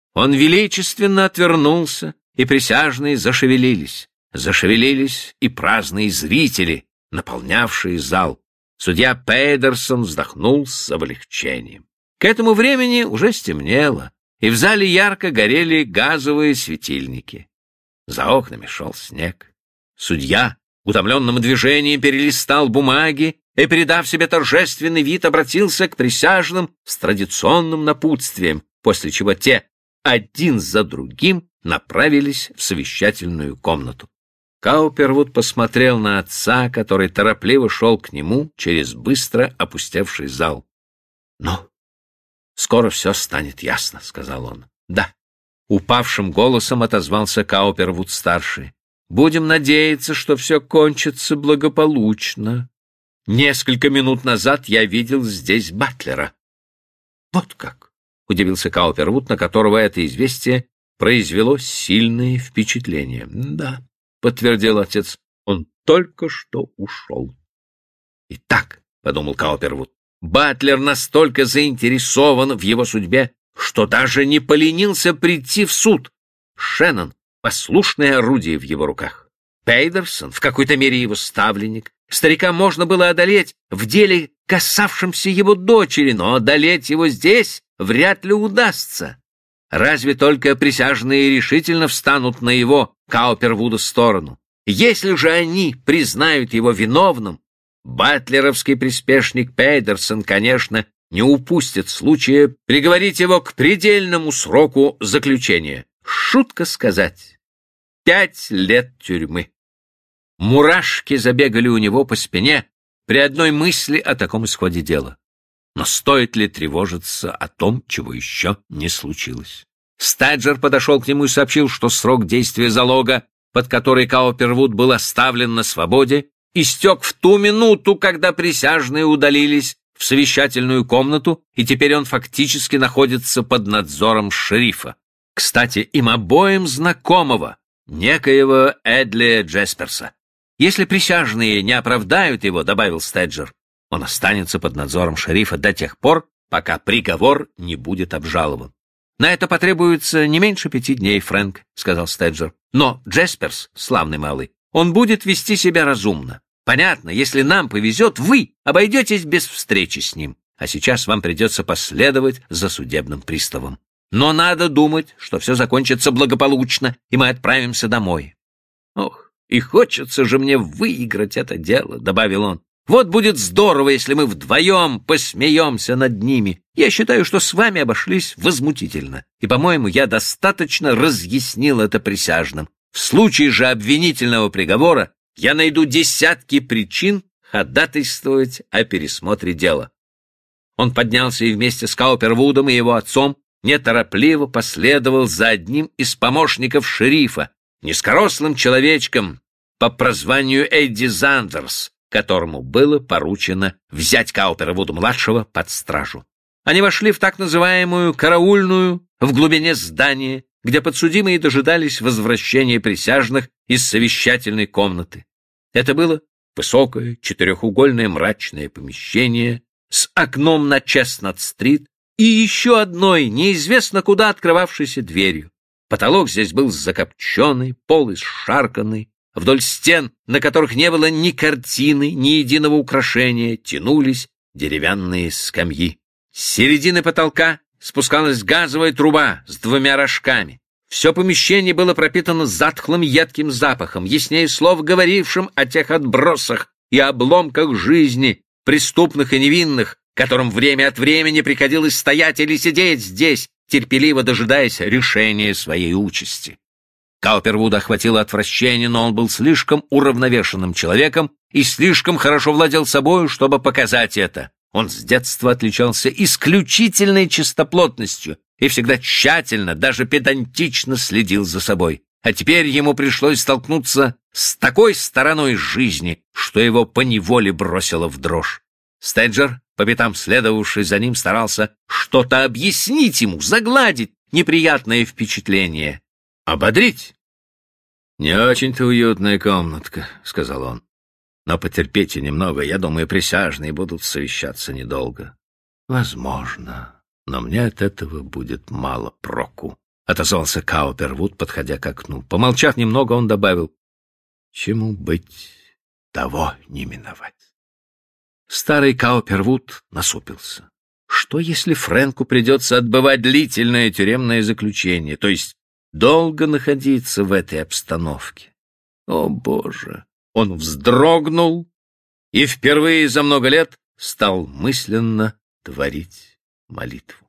Он величественно отвернулся, и присяжные зашевелились. Зашевелились и праздные зрители, наполнявшие зал. Судья Пейдерсон вздохнул с облегчением. К этому времени уже стемнело, и в зале ярко горели газовые светильники. За окнами шел снег. Судья утомленным движением перелистал бумаги и, придав себе торжественный вид, обратился к присяжным с традиционным напутствием, после чего те один за другим направились в совещательную комнату. Каупервуд посмотрел на отца, который торопливо шел к нему через быстро опустевший зал. — Ну, скоро все станет ясно, — сказал он. — Да. Упавшим голосом отозвался Каупервуд-старший. — Будем надеяться, что все кончится благополучно. Несколько минут назад я видел здесь Батлера. — Вот как! — удивился Каупервуд, на которого это известие произвело сильное впечатление. — Да, — подтвердил отец, — он только что ушел. — Итак, — подумал Каупервуд, — Батлер настолько заинтересован в его судьбе, что даже не поленился прийти в суд. Шеннон — послушное орудие в его руках. Пейдерсон — в какой-то мере его ставленник. Старика можно было одолеть в деле, касавшемся его дочери, но одолеть его здесь вряд ли удастся. Разве только присяжные решительно встанут на его, Каупервуда, сторону. Если же они признают его виновным, батлеровский приспешник Пейдерсон, конечно, не упустит случая приговорить его к предельному сроку заключения. Шутка сказать. 5 лет тюрьмы. Мурашки забегали у него по спине при одной мысли о таком исходе дела. Но стоит ли тревожиться о том, чего еще не случилось? Стаджер подошел к нему и сообщил, что срок действия залога, под который Каупервуд был оставлен на свободе, истек в ту минуту, когда присяжные удалились в совещательную комнату, и теперь он фактически находится под надзором шерифа. Кстати, им обоим знакомого, некоего Эдли Джесперса. Если присяжные не оправдают его, — добавил Стеджер, — он останется под надзором шерифа до тех пор, пока приговор не будет обжалован. — На это потребуется не меньше 5 дней, Фрэнк, — сказал Стеджер. — Но Джесперс, славный малый, он будет вести себя разумно. Понятно, если нам повезет, вы обойдетесь без встречи с ним, а сейчас вам придется последовать за судебным приставом. Но надо думать, что все закончится благополучно, и мы отправимся домой. Ох, и хочется же мне выиграть это дело, — добавил он. Вот будет здорово, если мы вдвоем посмеемся над ними. Я считаю, что с вами обошлись возмутительно, и, по-моему, я достаточно разъяснил это присяжным. В случае же обвинительного приговора я найду десятки причин ходатайствовать о пересмотре дела. Он поднялся и вместе с Каупервудом и его отцом неторопливо последовал за одним из помощников шерифа, низкорослым человечком по прозванию Эдди Зандерс, которому было поручено взять Каупервуда-младшего под стражу. Они вошли в так называемую караульную в глубине здания, где подсудимые дожидались возвращения присяжных из совещательной комнаты. Это было высокое, четырехугольное мрачное помещение с окном на Честнат-стрит и еще одной, неизвестно куда открывавшейся дверью. Потолок здесь был закопченный, пол исшарканный. Вдоль стен, на которых не было ни картины, ни единого украшения, тянулись деревянные скамьи. С середины потолка спускалась газовая труба с 2 рожками. Все помещение было пропитано затхлым едким запахом, яснее слов, говорившим о тех отбросах и обломках жизни, преступных и невинных, которым время от времени приходилось стоять или сидеть здесь, терпеливо дожидаясь решения своей участи. Каупервуда охватило отвращение, но он был слишком уравновешенным человеком и слишком хорошо владел собою, чтобы показать это. Он с детства отличался исключительной чистоплотностью и всегда тщательно, даже педантично следил за собой. А теперь ему пришлось столкнуться с такой стороной жизни, что его поневоле бросило в дрожь. Стеджер, по пятам следовавший за ним, старался что-то объяснить ему, загладить неприятное впечатление, ободрить. «Не очень-то уютная комнатка», — сказал он. «Но потерпите немного, я думаю, присяжные будут совещаться недолго». «Возможно, но мне от этого будет мало проку», — отозвался Каупервуд, подходя к окну. Помолчав немного, он добавил: чему быть, того не миновать. Старый Каупервуд насупился. Что, если Фрэнку придется отбывать длительное тюремное заключение, то есть долго находиться в этой обстановке? О, Боже! Он вздрогнул и впервые за много лет стал мысленно творить молитву.